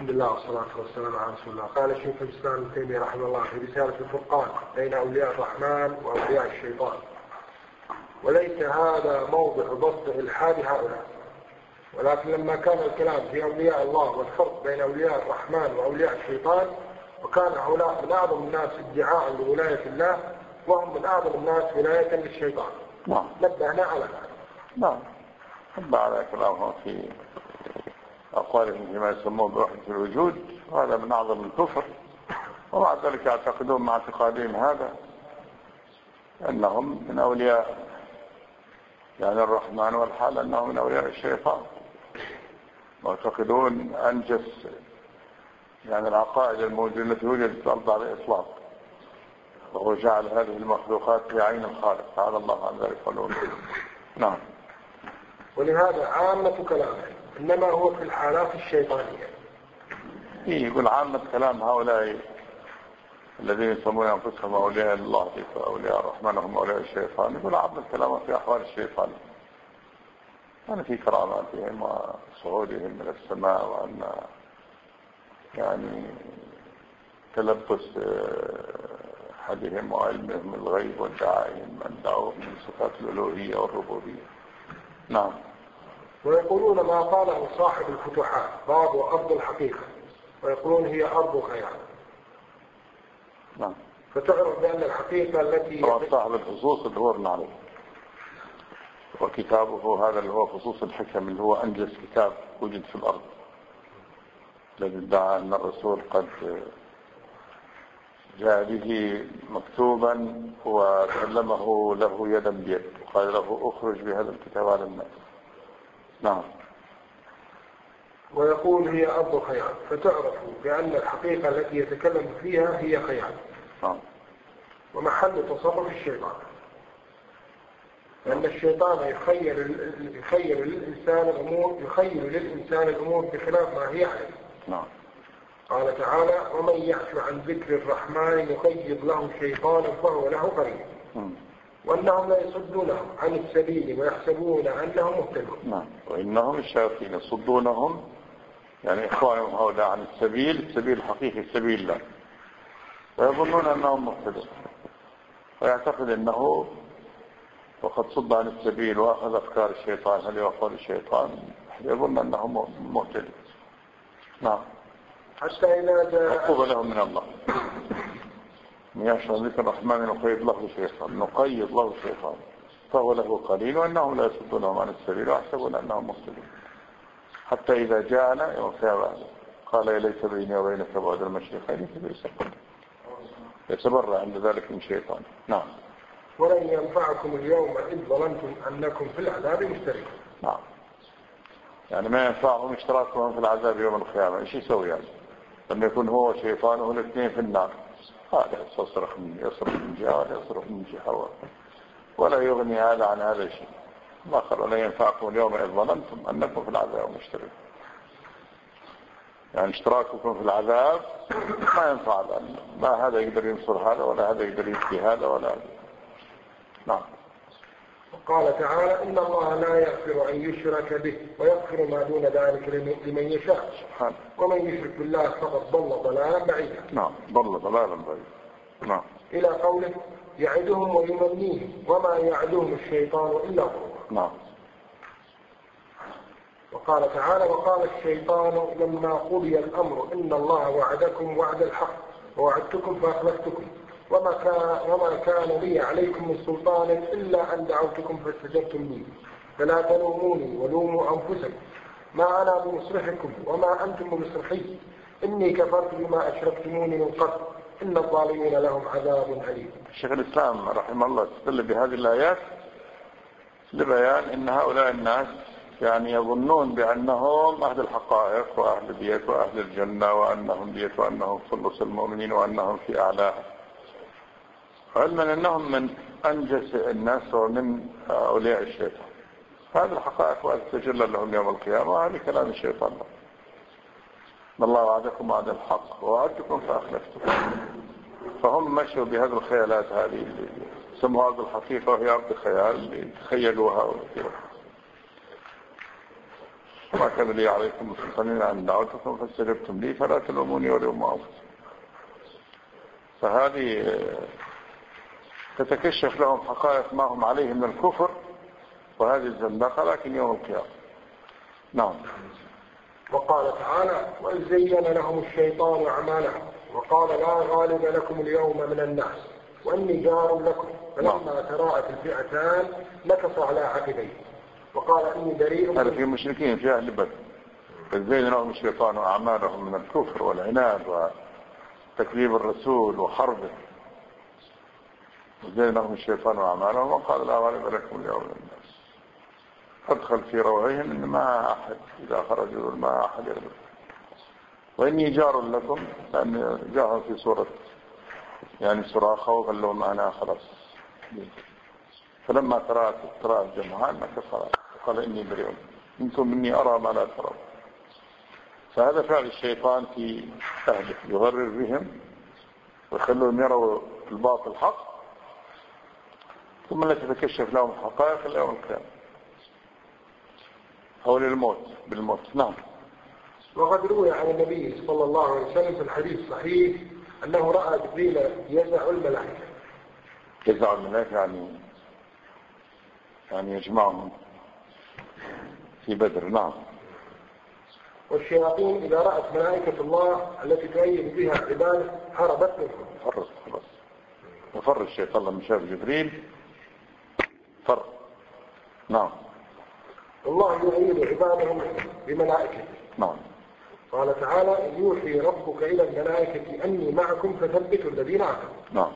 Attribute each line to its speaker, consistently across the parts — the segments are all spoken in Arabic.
Speaker 1: الحمد لله والصلاة والسلام على رسول الله. قال شيخ الإسلام ابن تيمية رحمه الله في رسالة الفرقان بين أولياء الرحمن وأولياء الشيطان: وليس هذا موضع بسط إلحاد هؤلاء، ولكن لما كان الكلام في أولياء الله والفرق بين أولياء الرحمن وأولياء الشيطان، وكان هؤلاء من أعظم الناس ادعاء لولاية الله وهم من أعظم الناس ولاية للشيطان. نبهنا على ذلك.
Speaker 2: نعم، نبه على كلامهم في أقوالهم فيما يسمون بوحدة الوجود، وهذا من أعظم الكفر. ومع ذلك يعتقدون مع اعتقادهم هذا أنهم من أولياء يعني الرحمن، والحال أنهم من أولياء الشيطان، ويعتقدون أنجس يعني العقائد الموجودة التي وجدت في الأرض على الإطلاق، وهو جعل هذه المخلوقات في عين الخالق تعالى الله عن ذلك قالوا. نعم.
Speaker 1: ولهذا عامة كلامه إنما هو في الحالات الشيطانية.
Speaker 2: يقول عامة كلام هؤلاء الذين يسمون أنفسهم أولياء الله أولياء الرحمن هم أولياء الشيطان، يقول عامة كلام في أحوال الشيطان، يعني في كراماتهم وصعودهم من السماء، وأن يعني تلبس أحدهم وعلمهم الغيب وادعائهم أن دعوهم من صفات الألوهية والربوبية. نعم.
Speaker 1: ويقولون ما قاله صاحب الفتوحات باب أرض الحقيقة، ويقولون هي أرض خيال.
Speaker 2: نعم.
Speaker 1: فتعرف بأن الحقيقة التي
Speaker 2: صاحب الخصوص اللي هو ابن علي، وكتابه هذا اللي هو خصوص الحكم اللي هو أنجز كتاب وجد في الأرض، الذي ادعى أن الرسول قد جاء به مكتوبا وسلمه له يدا بيد وقال له اخرج بهذا الكتاب على الناس. نعم.
Speaker 1: ويقول هي أرض خيال، فتعرف بأن الحقيقة التي يتكلم فيها هي خيال.
Speaker 2: نعم.
Speaker 1: ومحل تصرف الشيطان، لأن الشيطان يخيل للإنسان الأمور بخلاف ما هي عليه.
Speaker 2: نعم.
Speaker 1: قال تعالى: ومن يعش عن ذكر الرحمن يقيض له شيطانا فهو له قرين، وأنهم لا يصدونهم عن السبيل ويحسبون أنهم مهتدون.
Speaker 2: نعم. وإنهم الشياطين يصدونهم يعني إخوانهم هؤلاء عن السبيل الحقيقي سبيل الله، ويظنون أنهم مهتدون، ويعتقد أنه وقد صد عن السبيل وأخذ أفكار الشيطان هل وأقوال الشيطان، يظن أنهم مهتدون. نعم.
Speaker 1: حتى إذا جاء
Speaker 2: عقوبة لهم من الله. من يعش عن ذكر الرحمن نقيض له شيطان فهو له قليل، وأنهم لا يصدونهم عن السبيل ويحسبون أنهم مهتدون. حتى إذا جاءنا يوم القيامة قال ليس بيني وبينك بعد المشرقين يتبرأ عند ذلك من شيطان. نعم.
Speaker 1: ولن ينفعكم اليوم إذ ظننتم أنكم في العذاب مشتركون.
Speaker 2: نعم. يعني ما ينفعهم اشتراكهم في العذاب يوم القيامة. ايش يسوي يعني؟ لما يكون هو شيطانه الاثنين في النار، هذا يصرخ من جهة ولا يصرخ من جهة، ولا يغني هذا عن هذا شيء. ما قال لا ينفعكم اليوم إذ ظننتم أنكم في العذاب مشتركون. يعني اشتراككم في العذاب ما ينفع، ما هذا يقدر ينصر هذا ولا هذا يقدر يبكي هذا ولا هذا. نعم.
Speaker 1: قال تعالى: إن الله لا يغفر أن يشرك به ويغفر ما دون ذلك لمن يشاء، ومن يشرك بالله فقد ضل ضلالا بعيدا.
Speaker 2: نعم، ضل ضلالا بعيدا. نعم.
Speaker 1: إلى قوله: يعدهم ويمنيهم وما يعدهم الشيطان إلا غرورا.
Speaker 2: نعم.
Speaker 1: وقال تعالى: وقال الشيطان لما قضي الأمر إن الله وعدكم وعد الحق ووعدتكم فأخلفتكم وما كان لي عليكم من سلطان إلا أن دعوتكم فاستجبتم لي فلا تلوموني ولوموا أنفسكم ما أنا بمصرخكم وما أنتم بمصرخي إني كفرت بما أشركتموني من قبل إن الظالمين لهم عذاب أليم.
Speaker 2: شيخ الإسلام رحمه الله استدل بهذه الآيات لبيان أن هؤلاء الناس يعني يظنون بأنهم أهل الحقائق وأهل البيت وأهل الجنة وأنهم بيت وأنهم خلص المؤمنين وأنهم في أعلاها، علما أنهم من أنجس الناس ومن أولياء الشيطان. هذه الحقائق وأتجلى لهم يوم القيامة، وهذا كلام الشيطان. الله وعدكم وعد الحق ووعدتكم فأخلفتكم. فهم مشوا بهذه الخيالات هذه اللي سموها أرض الحقيقة، وهي أرض خيال اللي تخيلوها وكذا. ما كان لي عليكم سلطان أن دعوتكم فاستجبتم لي فلا تلوموني ولوموا أنفسكم. فهذه تتكشف لهم حقائق ما هم عليه من الكفر وهذه الزندقة لكن يوم القيامة. نعم.
Speaker 1: وقال تعالى: وإذ زين لهم الشيطان أعمالهم وقال لا غالب لكم اليوم من الناس وإني جار لكم فلما تراءت الفئتان نكص على عقبيه وقال إني بريء.
Speaker 2: هذا في المشركين في أهل بدر. إذ زين لهم الشيطان أعمالهم من الكفر والعناد وتكذيب الرسول وحربه. زين لهم الشيطان أعمالهم وقال لا غالب لكم اليوم من الناس. أدخل في روعهم إن ما أحد إذا خرجوا ما أحد يغلب. وإني جار لكم لأن جاء في سورة يعني صراخة وقال لهم أنا خلاص. فلما ترى الجمعان نكص قال إني بريء منكم إني أرى ما لا ترون. فهذا فعل الشيطان في أهله يغرر بهم ويخلوهم يروا الباطل حق ثم لا تتكشف لهم الحقائق إلا يوم القيامة حول الموت بالموت. نعم.
Speaker 1: وقد روي عن النبي صلى الله عليه وسلم في الحديث الصحيح أنه رأى جبريل يزع الملائكة.
Speaker 2: يزع الملائكة يعني يجمعهم في بدر. نعم.
Speaker 1: والشياطين إذا رأت ملائكة الله التي تؤيد بها عباده هربت منهم.
Speaker 2: خلاص وفر الشيطان لما شاف جبريل فر. نعم.
Speaker 1: الله يؤيد عباده بملائكته.
Speaker 2: نعم.
Speaker 1: قال تعالى: يوحي ربك إلى الملائكة أني معكم فثبتوا الذين آمنوا.
Speaker 2: نعم.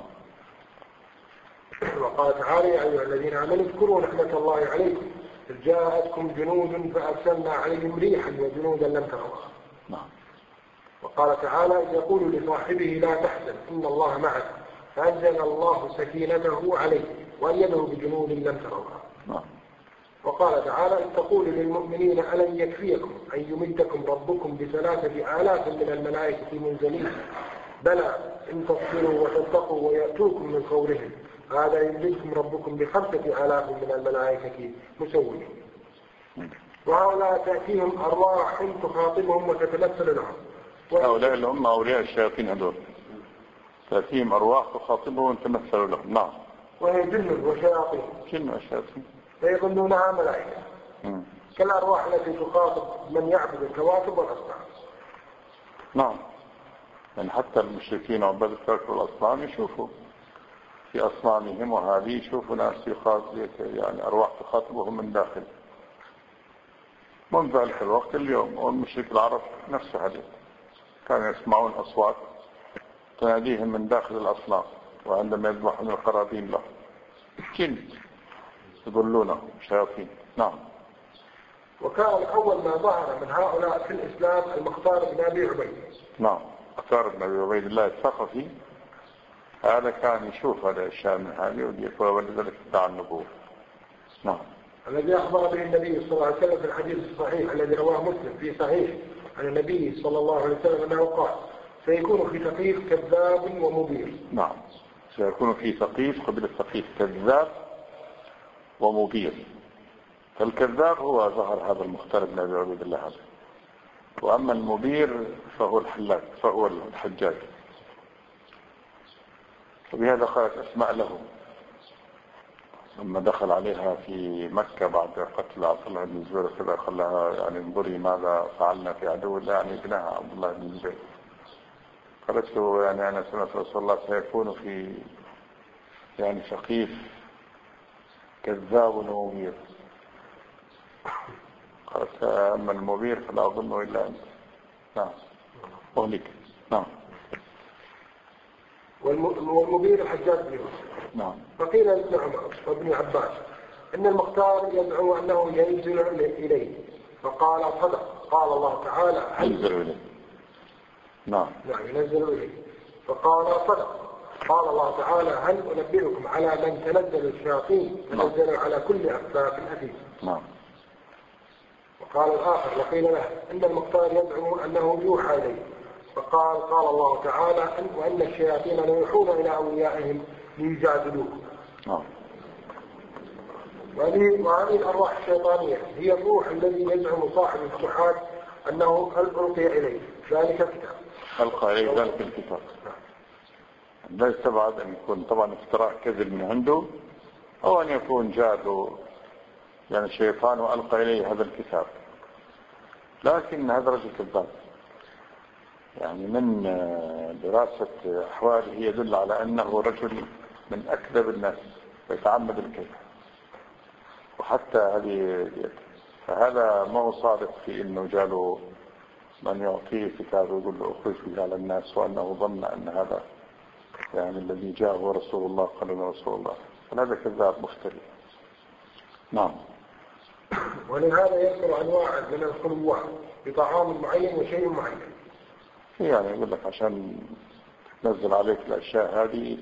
Speaker 1: وقال تعالى: يا أيها الذين آمنوا اذكروا نعمة الله عليكم إذ جاءتكم جنود فأرسلنا عليهم ريحا وجنودا لم تروها.
Speaker 2: نعم.
Speaker 1: وقال تعالى: إذ يقول لصاحبه لا تحزن إن الله معك فأنزل الله سكينته عليه وأيده بجنود لم تروها.
Speaker 2: نعم.
Speaker 1: وقال تعالى: إذ تقول للمؤمنين ألن يكفيكم أن يمدكم ربكم ب3,000 من الملائكة منزلين بلى إن تصبروا وتتقوا ويأتوكم من فورهم هذا يمدكم ربكم ب5,000 من الملائكة مسومين. وهؤلاء تأتيهم أرواح تخاطبهم وتتمثل لهم.
Speaker 2: هؤلاء اللي هم أولياء الشياطين هذول تأتيهم أرواح تخاطبهم وتمثل لهم. نعم.
Speaker 1: وهي جن وشياطين.
Speaker 2: جن وشياطين
Speaker 1: فيظنونها ملائكة كالأرواح التي تخاطب من يعبد الكواكب والأصنام.
Speaker 2: نعم. يعني حتى المشركين وعباد الكواكب والأصنام يشوفوا في أصنامهم وهذه يشوفوا ناس يعني أرواح تخاطبهم من داخل. منذ ذلك الوقت اليوم والمشرك العرب نفس هذه كانوا يسمعون أصوات تناديهم من داخل الأصنام وعندما يذبحون القرابين له جن يضلونه شياطين. نعم.
Speaker 1: وكان أول ما ظهر من هؤلاء في الإسلام المختار بن أبي عبيد.
Speaker 2: نعم. مختار بن أبي عبيد الله الثقفي هذا كان يشوف هذا الشيء من هذه ولذلك ادعى النبوة. نعم.
Speaker 1: الذي أخبر به النبي صلى الله عليه وسلم في الحديث الصحيح الذي رواه مسلم في صحيح عن النبي صلى الله عليه وسلم أنه قال: سيكون في ثقيف كذاب ومبير.
Speaker 2: نعم. سيكون في ثقيف قبل الثقيف كذاب ومبير. فالكذاب هو ظهر هذا المختار بن أبي عبيد الله هذا. وأما المبير فهو الحلاج فهو الحجاج. وبهذا قالت أسماء له لما دخل عليها في مكة بعد قتل عبد الله بن الزبير كذا قال لها يعني انظري ماذا فعلنا في عدو الله يعني ابنها عبد الله بن الزبير. قالت له يعني أنا سمعت رسول الله سيكون في يعني ثقيف كذاب ومبير. قالت أما المبير فلا أظنه إلا أنت. نعم. أهلك. نعم.
Speaker 1: والمبير الحجاج بن يوسف.
Speaker 2: نعم.
Speaker 1: فقيل لابن عمر وابن عباس إن المختار يدعو أنه ينزل إليه فقال صدق. قال الله تعالى:
Speaker 2: ينزل إليه. نعم.
Speaker 1: ينزل إليه. فقال صدق. قال الله تعالى: هل أنبئكم على من تنزل الشياطين تنزل على كل أفاك أثيم.
Speaker 2: نعم.
Speaker 1: وقال الآخر وقيل له إن المختار يدعو أنه يوحى إليه فقال: قال الله تعالى: وأن الشياطين يوحون إلى أوليائهم ليجادلوكم.
Speaker 2: نعم.
Speaker 1: وهذه الأرواح الشيطانية هي الروح الذي يزعم صاحب الفتوحات أنه ألقي إليه ذلك الكتاب.
Speaker 2: ألقى إليه ذلك الكتاب. لا يستبعد أن يكون طبعا افتراء كذب من عنده، أو أن يكون جاء يعني الشيطان وألقى إليه هذا الكتاب. لكن هذا رجل كذاب، يعني من دراسة أحواله يدل على أنه رجل من أكذب الناس ويتعمد الكذب. وحتى فهذا ما هو صادق في أنه جاله من يعطيه كتاب ويقول له أخرج به على الناس، وأنه ظن أن هذا يعني الذي جاء هو رسول الله، قال له رسول الله. فهذا كذاب مفتري. نعم.
Speaker 1: ولهذا يذكر أنواع من الخلوات بطعام معين وشيء معين.
Speaker 2: يعني يقول لك عشان تنزل عليك الأشياء هذه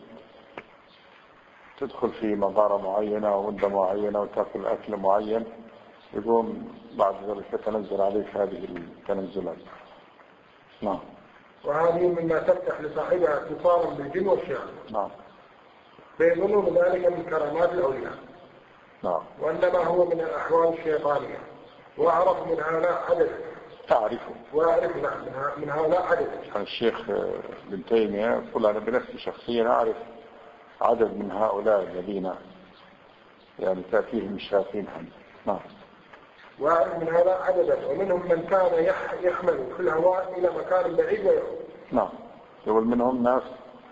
Speaker 2: تدخل في مغارة معينة ومدة معينة وتأكل أكل معين، يقوم بعد ذلك تنزل عليك هذه التنزلات. نعم.
Speaker 1: وهذه مما تفتح لصاحبها اتصالا بالجن والشياطين.
Speaker 2: نعم.
Speaker 1: فيظنون ذلك من كرامات الأولياء.
Speaker 2: نعم.
Speaker 1: وإنما هو من الأحوال الشيطانية، وأعرف من هؤلاء عددا.
Speaker 2: تعرفه.
Speaker 1: وأعرف من هؤلاء عددا.
Speaker 2: الشيخ ابن تيمية يقول أنا بنفسي شخصيا أعرف عدد من هؤلاء الذين يعني تأتيهم الشياطين هم. نعم.
Speaker 1: وأعرف من هؤلاء عددا، ومنهم من كان يحمل في الهواء إلى مكان بعيد ويعود.
Speaker 2: نعم. يقول منهم ناس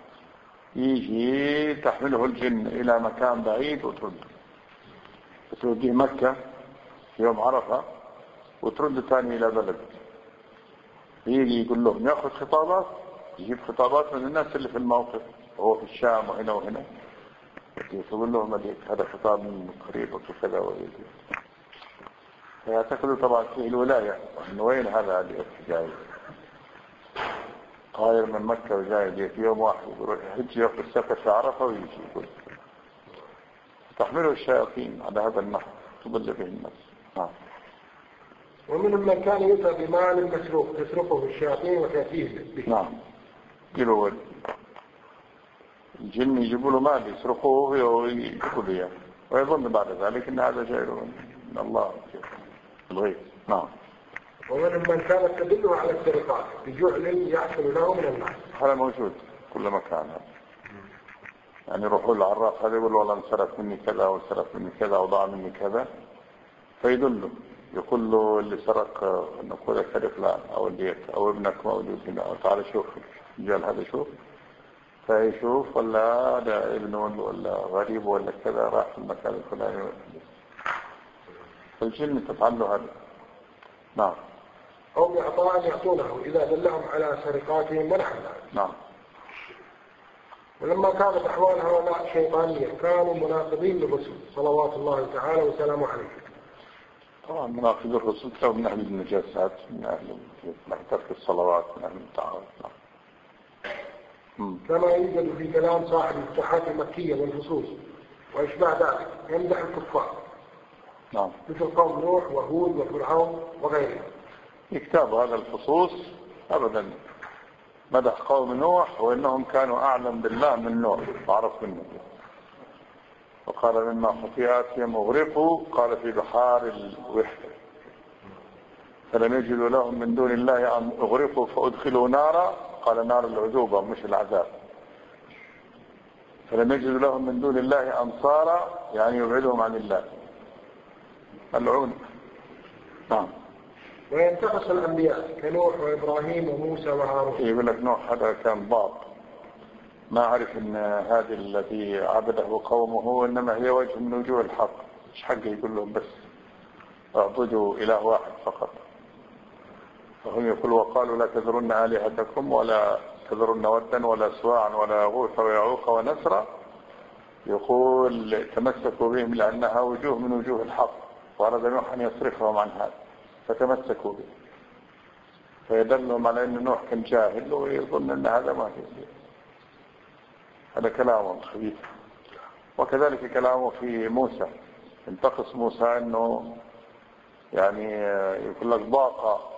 Speaker 2: يجي تحمله الجن إلى مكان بعيد وتوديه مكة في يوم عرفة وترد ثاني إلى بلد. يجي يقول لهم يأخذ خطابات، يجيب خطابات من الناس اللي في الموقف، هو في الشام وهنا وهنا، يقول لهم هذا خطاب من قريب وكذا وكذا. فيعتقدوا طبعا فيه الولاية، وإنه وين هذا الجاي طاير من مكة وجاي في يوم واحد يروح يحج يأخذ السفر في عرفة ويجي يقول تحمله الشياطين على هذا النحو تضل به الناس. نعم.
Speaker 1: ومنهم من كان يؤتى بمال مسروق تسرقه الشياطين وتأتيه به.
Speaker 2: نعم. يقولوا الجن يجيبوا له مال يسرقوه ويجيبوا له اياه، ويظن بعد ذلك ان هذا جاي من الله الغيب. نعم.
Speaker 1: ومنهم من كانت تدله على السرقات بجعل يحصل له من الناس.
Speaker 2: هذا موجود كل مكان. يعني يروحوا للعراف هذا يقول والله انسرق مني كذا وانسرق مني كذا وضاع مني كذا، فيدله يقول له اللي سرق نقول سرق فلان او البيت او ابنك موجود هنا او تعال شوف الرجال هذا شوف، فيشوف ولا هذا ابنه ولا غريب ولا كذا راح في المكان الفلاني. فالجن تفعل له هذا. نعم.
Speaker 1: أو بإعطاء يعطونه إذا دلهم على سرقاتهم ونحو ذلك.
Speaker 2: نعم.
Speaker 1: ولما كانت أحوال هؤلاء شيطانية كانوا مناقضين للرسل صلوات الله تعالى وسلامه عليه.
Speaker 2: طبعا مناقض الرسل كانوا من أهل النجاسات، من أهل ترك الصلوات، من أهل التعارض.
Speaker 1: كما يوجد في كلام صاحب الفتوحات المكية والفصوص وإشباه ذلك يمدح الكفار.
Speaker 2: نعم.
Speaker 1: مثل قوم نوح وهود وفرعون وغيرهم.
Speaker 2: كتاب هذا الفصوص أبدا مدح قوم نوح وإنهم كانوا أعلم بالله من نوح وعرف منه، وقال مما خطيئاتهم أغرقوا قال في بحار الوحدة فلم يجدوا لهم من دون الله أن أغرقوا فأدخلوا نارا، قال نار العذوبة مش العذاب، فلم يجدوا لهم من دون الله أنصارا يعني يبعدهم عن الله ملعون. نعم.
Speaker 1: وينتقص الأنبياء كنوح وإبراهيم وموسى وهارون.
Speaker 2: يقول لك نوح هذا كان ضاب، ما عرف ان هذه التي عبده قومه انما هي وجه من وجوه الحق، مش حقه يقول لهم بس اعبدوا اله واحد فقط. فهم يقولوا وقالوا لا تذرن آلهتكم ولا تذرن ودا ولا سواعا ولا يغوث ويعوق ونسرا، يقول تمسكوا بهم لأنها وجوه من وجوه الحق، وأراد نوح أن يصرفهم عن هذا فتمسكوا به، فيدلهم على أن نوح كان جاهل ويظن أن هذا ما في. هذا كلامه خبيث. وكذلك كلامه في موسى، انتقص موسى أنه يعني يقول لك ضاق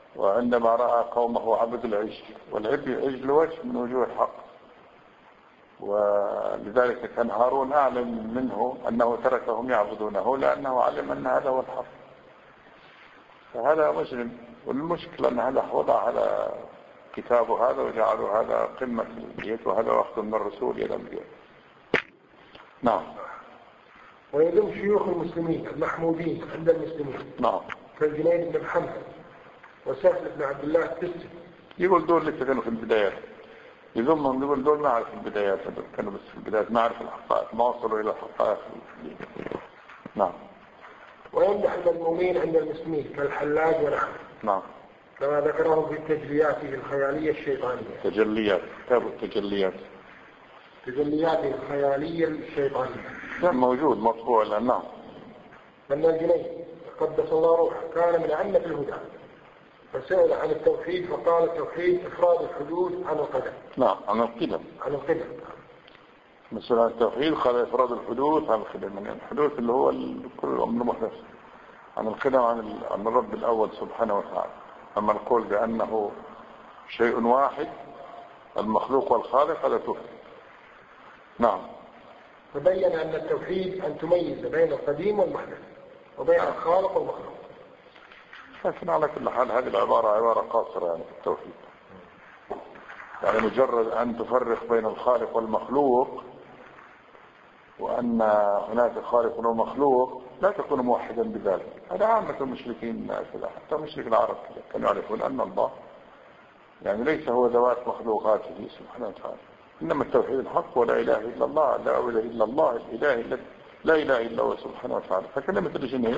Speaker 2: وعندما رأى قومه عبد العجل، والعجل وجه من وجوه الحق، ولذلك كان هارون أعلم منه أنه تركهم يعبدونه لأنه علم أن هذا هو الحق. فهذا مجرم، والمشكلة أن هذا وضع على كتابه هذا وجعلوا هذا قمة البيت وهذا واخذ من الرسول إلى البيت. نعم.
Speaker 1: ويذم شيوخ المسلمين المحمودين عند المسلمين
Speaker 2: نعم
Speaker 1: كالجنيد بن محمد وسهل بن عبد الله التستي.
Speaker 2: يقول دول لسه كانوا في البدايات، يذمهم يقول دول ما عرف البدايات، كانوا بس في البدايات ما عرف الحقائق، ما وصلوا إلى الحقائق. نعم.
Speaker 1: ويمدح المذمومين عند المسلمين كالحلاج ونحوه.
Speaker 2: نعم.
Speaker 1: كما ذكره في تجلياته الخيالية الشيطانية.
Speaker 2: تجليات، كتاب التجليات.
Speaker 1: تجلياته الخيالية الشيطانية.
Speaker 2: كان موجود مطبوع الآن. نعم.
Speaker 1: أن الجنيد قدس الله روحه كان من أئمة الهدى، فسئل عن التوحيد فقال التوحيد إفراد الحدوث عن القدم.
Speaker 2: نعم عن القدم.
Speaker 1: عن القدم.
Speaker 2: مثلا التوحيد قال إفراد الحدوث عن القدم، يعني الحدوث اللي هو كل أمر محدث، عن القدم عن الرب الأول سبحانه وتعالى. أما نقول بأنه شيء واحد المخلوق والخالق هذا توحيد. نعم.
Speaker 1: فبين أن التوحيد أن تميز بين القديم والمحدث وبين الخالق والمخلوق.
Speaker 2: لكن على كل حال هذه العبارة عبارة قاصرة يعني في التوحيد، يعني مجرد أن تفرق بين الخالق والمخلوق وأن هناك خالق ومخلوق لا تكون موحدا بذلك. هذا عامة المشركين كذا، حتى مشرك العرب كذا كانوا يعرفون أن الله يعني ليس هو ذوات مخلوقاته سبحانه وتعالى، إنما التوحيد الحق ولا إله إلا الله، لا إله إلا الله الإله الذي لا إله إلا هو سبحانه وتعالى. فكلمة الجنيه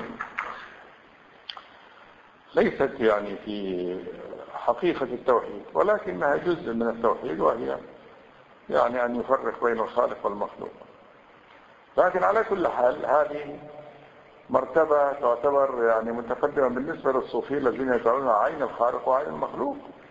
Speaker 2: ليست يعني في حقيقة التوحيد، ولكنها جزء من التوحيد، وهي يعني أن يفرق بين الخالق والمخلوق. لكن على كل حال هذه مرتبة تعتبر يعني متقدمة بالنسبة للصوفية الذين يدعون عين الخالق وعين المخلوق.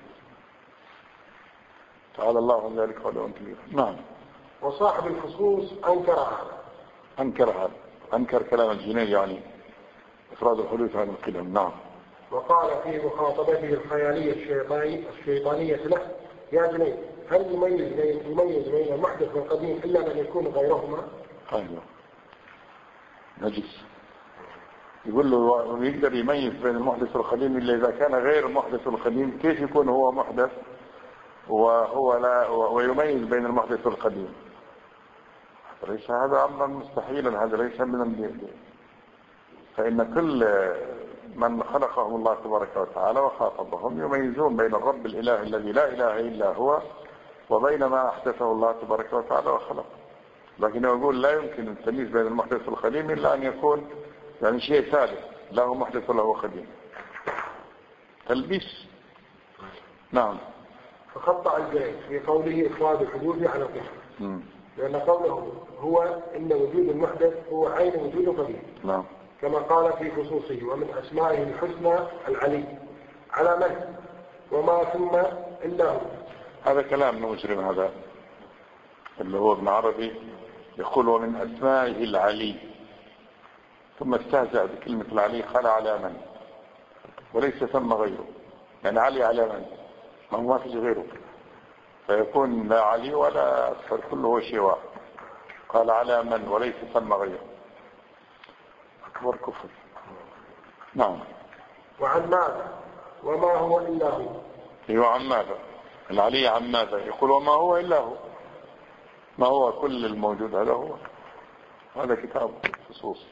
Speaker 2: تعالى الله عن ذلك علوا كبيرا. نعم.
Speaker 1: وصاحب الخصوص أنكر هذا.
Speaker 2: أنكر كلام الجنيه يعني إفراد الحدوث عن القدم. نعم.
Speaker 1: وقال في مخاطبته الخيالية الشيطانية له: يا جنيد هل يميز بين المحدث والقديم إلا من يكون غيرهما؟
Speaker 2: أيوه نجس. يقول له يقدر يميز بين المحدث والقديم إلا إذا كان غير المحدث والقديم، كيف يكون هو محدث وهو لا ويميز بين المحدث والقديم؟ ليس هذا أمرا مستحيلا، هذا ليس من الدين. فإن كل من خلقهم الله تبارك وتعالى وخاطبهم يميزون بين الرب الإله الذي لا إله إلا هو وبين ما أحدثه الله تبارك وتعالى وخلقه. لكن يقول لا يمكن التمييز بين المحدث والقديم إلا أن يكون يعني شيء ثالث، له محدث وله قديم، تلبيس. نعم.
Speaker 1: فخطأ الجنيد في قوله إفراد الحدوث عن القدم، لأن قوله هو إن وجود المحدث هو عين وجود القديم.
Speaker 2: نعم.
Speaker 1: كما قال في خصوصه: ومن أسمائه الحسنى العلي، على من وما ثم إلا هو.
Speaker 2: هذا كلام مجرم، هذا اللي هو ابن عربي يقول ومن أسمائه العلي، ثم استهزأ بكلمة العلي قال على من، وليس ثم غيره. يعني علي على من؟ ما فيش غيره، فيكون لا علي ولا أكثر، كله هو شيء واحد. قال على من وليس ثم غيره، أكبر كفر. نعم.
Speaker 1: وعن ماذا وما هو إلا هو.
Speaker 2: أيوة عن ماذا، العلي عن ماذا، يقول وما هو إلا هو، ما هو كل الموجود هذا هو. هذا كتاب خصوص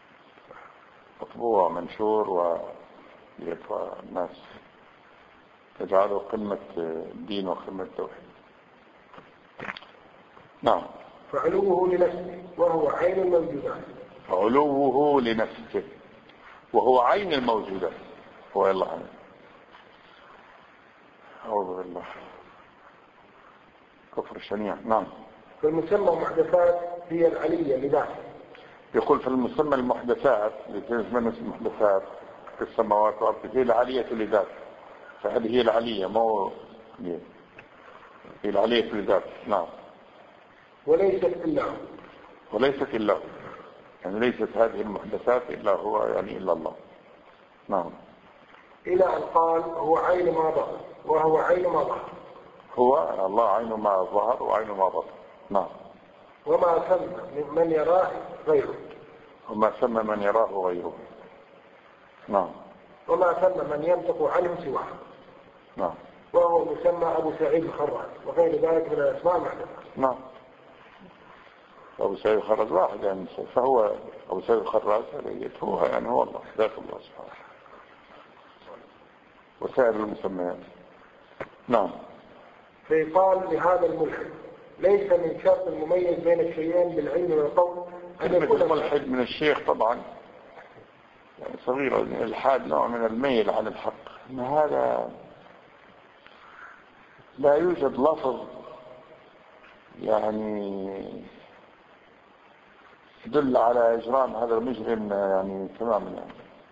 Speaker 2: مطبوع منشور والناس تجعله قمة الدين وقمة التوحيد. نعم.
Speaker 1: فعلوه لنفسه وهو عين الموجودات.
Speaker 2: علوه لنفسه وهو عين الموجودات. هو الله عنه. أعوذ بالله، كفر شنيع. نعم.
Speaker 1: فالمسمى المحدثات هي العلية لذاته.
Speaker 2: يقول في المسمى المحدثات من المحدثات في السماوات والأرض هي العلية لذاته، فهذه هي العلية، ما هي العلية لذاته. نعم.
Speaker 1: وليست إلا هو.
Speaker 2: وليست إلا هو، يعني ليست هذه المحدثات إلا هو، يعني إلا الله. نعم.
Speaker 1: إلى أن قال هو عين ما ظهر وهو عين ما ظهر.
Speaker 2: هو الله عين ما ظهر وعين ما بطن. نعم.
Speaker 1: وما ثم من يراه غيره.
Speaker 2: وما ثم من يراه غيره. نعم.
Speaker 1: وما ثم من ينطق عنه سواه.
Speaker 2: نعم.
Speaker 1: وهو مسمى أبو سعيد الخراز وغير ذلك من الأسماء المحدثة.
Speaker 2: نعم. أبو سعيد الخراز واحد يعني، فهو أبو سعيد الخراز هو يعني هو الله ذات الله سبحانه وسائر المسميات. نعم.
Speaker 1: فيقال لهذا الملحد ليس من شرط المميز بين الشيئين بالعلم والقول أن يكون
Speaker 2: الملحد من الشيخ طبعا يعني صغير. الحاد نوع من الميل عن الحق، إن هذا لا يوجد لفظ يعني يدل على إجرام هذا المجرم يعني تماما.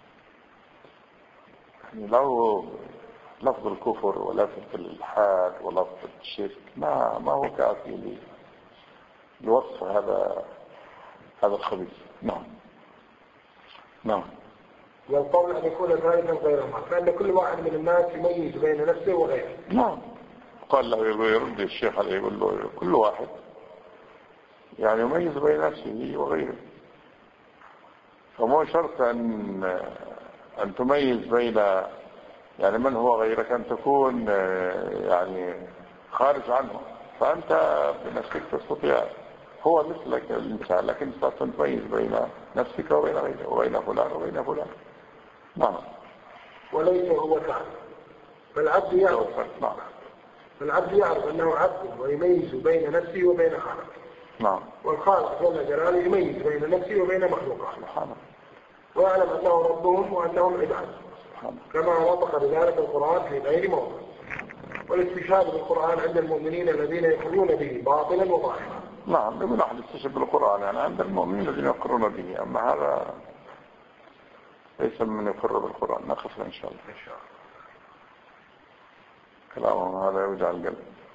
Speaker 2: يعني لو لفظ الكفر ولفظ الإلحاد ولفظ الشرك ما هو كافي لوصف هذا الخبيث. نعم. نعم.
Speaker 1: والقول أن يكون ثالثا غير الله، فإن كل واحد من الناس يميز بين نفسه وغيره.
Speaker 2: نعم. قال له يرد الشيخ عليه يقول له كل واحد يعني يميز بين نفسه وغيره، فمو شرط أن تميز بين يعني من هو غيرك، أن تكون يعني خارج عنه، فأنت بنفسك تستطيع هو مثلك الإنسان، لكن تستطيع تميز بين نفسك وبين غيره وبين فلان وبين فلان. نعم.
Speaker 1: وليس هو تعالى فالعبد يعرف أنه عبد ويميز بين نفسه وبين خالقه.
Speaker 2: نعم.
Speaker 1: والخالق جل جلاله يميز بين نفسه وبين مخلوقاته
Speaker 2: سبحانه،
Speaker 1: ويعلم أنه ربهم وأنهم عباده، كما نطق بذلك القرآن في غير موضع. والاستشهاد بالقرآن عند المؤمنين الذين يقرون به باطلا وظاهرا.
Speaker 2: نعم. يقول أحد استشهد بالقرآن يعني عند المؤمنين الذين يقرون به، أما هذا ليس من يقر بالقرآن. نقف إن شاء الله. كلامهم هذا يوجع القلب.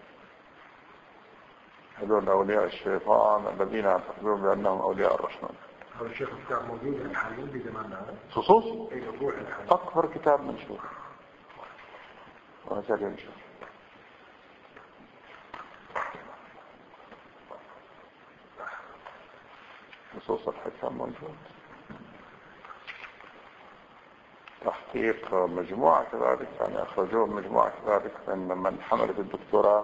Speaker 2: هذول أولياء الشيطان الذين يعتقدون بأنهم أولياء الرحمن.
Speaker 1: هذا الشيخ الكتاب موجود حاليا في زماننا
Speaker 2: خصوص أكبر كتاب منشور وهذا ينشر. نصوص الحكام موجود. تحقيق مجموعة كذلك يعني أخرجوه مجموعة كذلك من حملت الدكتوراه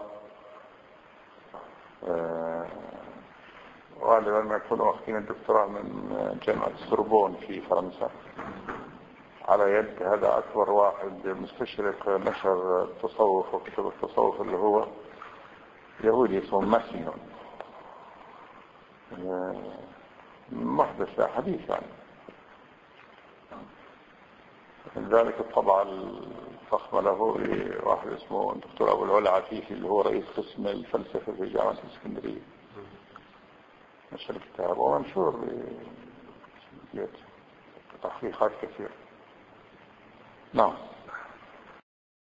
Speaker 2: غالبا ما يكونوا واخدين الدكتوراه من جامعة السوربون في فرنسا على يد هذا أكبر واحد مستشرق نشر التصوف وكتب التصوف اللي هو يهودي اسمه ماسيون، محدث حديث يعني. لذلك الطبعة الفخمة له واحد اسمه الدكتور أبو العلا عفيفي اللي هو رئيس قسم الفلسفة في جامعة الإسكندرية، نشر الكتاب ومنشور بتحقيقات كثيرة. نعم.